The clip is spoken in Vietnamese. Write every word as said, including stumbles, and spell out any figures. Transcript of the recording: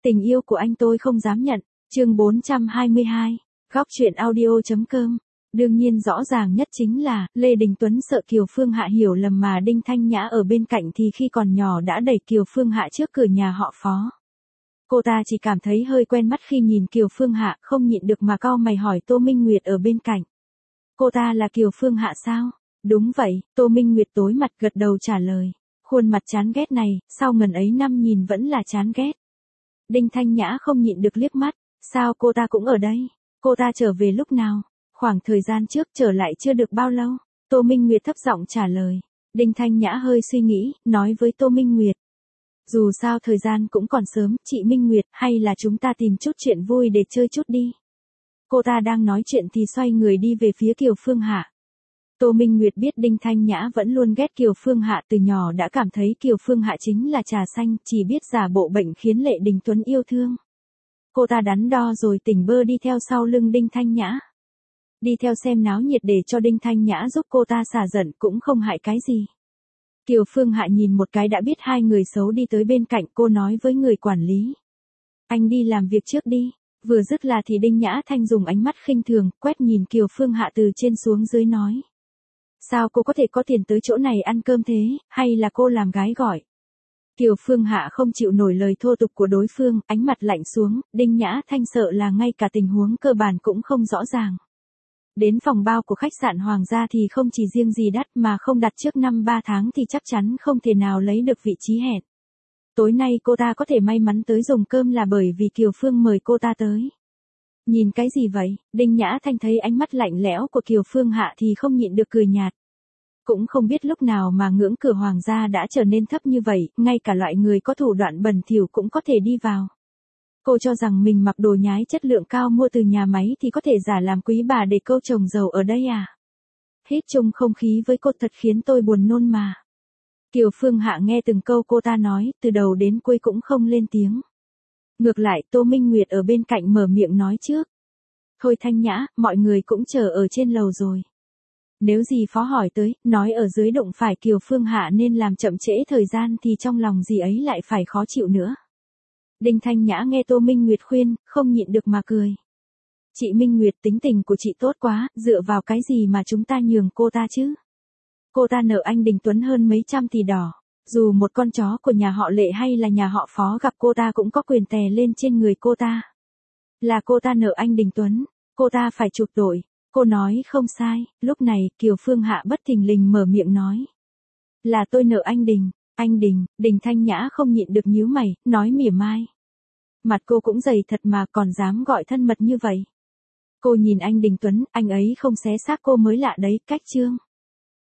Tình yêu của anh tôi không dám nhận. Chương bốn trăm hai mươi hai. Góc truyện audio.com. Đương nhiên rõ ràng nhất chính là, Lê Đình Tuấn sợ Kiều Phương Hạ hiểu lầm mà Đinh Thanh Nhã ở bên cạnh thì khi còn nhỏ đã đẩy Kiều Phương Hạ trước cửa nhà họ Phó. Cô ta chỉ cảm thấy hơi quen mắt khi nhìn Kiều Phương Hạ, không nhịn được mà cau mày hỏi Tô Minh Nguyệt ở bên cạnh. Cô ta là Kiều Phương Hạ sao? Đúng vậy, Tô Minh Nguyệt tối mặt gật đầu trả lời. Khuôn mặt chán ghét này, sau ngần ấy năm nhìn vẫn là chán ghét. Đinh Thanh Nhã không nhịn được liếc mắt, sao cô ta cũng ở đây? Cô ta trở về lúc nào? Khoảng thời gian trước trở lại chưa được bao lâu? Tô Minh Nguyệt thấp giọng trả lời. Đinh Thanh Nhã hơi suy nghĩ, nói với Tô Minh Nguyệt. Dù sao thời gian cũng còn sớm, chị Minh Nguyệt, hay là chúng ta tìm chút chuyện vui để chơi chút đi. Cô ta đang nói chuyện thì xoay người đi về phía Kiều Phương Hạ. Tô Minh Nguyệt biết Đinh Thanh Nhã vẫn luôn ghét Kiều Phương Hạ, từ nhỏ đã cảm thấy Kiều Phương Hạ chính là trà xanh, chỉ biết giả bộ bệnh khiến Lệ Đình Tuấn yêu thương. Cô ta đắn đo rồi tỉnh bơ đi theo sau lưng Đinh Thanh Nhã. Đi theo xem náo nhiệt để cho Đinh Thanh Nhã giúp cô ta xả giận cũng không hại cái gì. Kiều Phương Hạ nhìn một cái đã biết hai người xấu đi tới bên cạnh, cô nói với người quản lý. Anh đi làm việc trước đi. Vừa dứt là thì Đinh Nhã Thanh dùng ánh mắt khinh thường, quét nhìn Kiều Phương Hạ từ trên xuống dưới nói. Sao cô có thể có tiền tới chỗ này ăn cơm thế, hay là cô làm gái gọi? Kiều Phương Hạ không chịu nổi lời thô tục của đối phương, ánh mặt lạnh xuống, Đinh Nhã Thanh sợ là ngay cả tình huống cơ bản cũng không rõ ràng. Đến phòng bao của khách sạn Hoàng gia thì không chỉ riêng gì đắt mà không đặt trước năm ba tháng thì chắc chắn không thể nào lấy được vị trí hẹn. Tối nay cô ta có thể may mắn tới dùng cơm là bởi vì Kiều Phương mời cô ta tới. Nhìn cái gì vậy? Đinh Nhã Thanh thấy ánh mắt lạnh lẽo của Kiều Phương Hạ thì không nhịn được cười nhạt. Cũng không biết lúc nào mà ngưỡng cửa Hoàng gia đã trở nên thấp như vậy, ngay cả loại người có thủ đoạn bẩn thỉu cũng có thể đi vào. Cô cho rằng mình mặc đồ nhái chất lượng cao mua từ nhà máy thì có thể giả làm quý bà để câu chồng giàu ở đây à? Hít chung không khí với cô thật khiến tôi buồn nôn mà. Kiều Phương Hạ nghe từng câu cô ta nói, từ đầu đến cuối cũng không lên tiếng. Ngược lại Tô Minh Nguyệt ở bên cạnh mở miệng nói trước. Thôi Thanh Nhã, mọi người cũng chờ ở trên lầu rồi. Nếu dì Phó hỏi tới, nói ở dưới đụng phải Kiều Phương Hạ nên làm chậm trễ thời gian thì trong lòng dì ấy lại phải khó chịu nữa. Đinh Thanh Nhã nghe Tô Minh Nguyệt khuyên, không nhịn được mà cười. Chị Minh Nguyệt, tính tình của chị tốt quá, dựa vào cái gì mà chúng ta nhường cô ta chứ? Cô ta nợ anh Đình Tuấn hơn mấy trăm tỷ đỏ. Dù một con chó của nhà họ Lệ hay là nhà họ Phó gặp cô ta cũng có quyền tè lên trên người cô ta. Là cô ta nợ anh Đình Tuấn, cô ta phải chuộc tội. Cô nói không sai, lúc này Kiều Phương Hạ bất thình lình mở miệng nói. Là tôi nợ anh Đình, anh Đình, Đinh Thanh Nhã không nhịn được nhíu mày, nói mỉa mai. Mặt cô cũng dày thật mà còn dám gọi thân mật như vậy. Cô nhìn anh Đình Tuấn, anh ấy không xé xác cô mới lạ đấy, cách chương.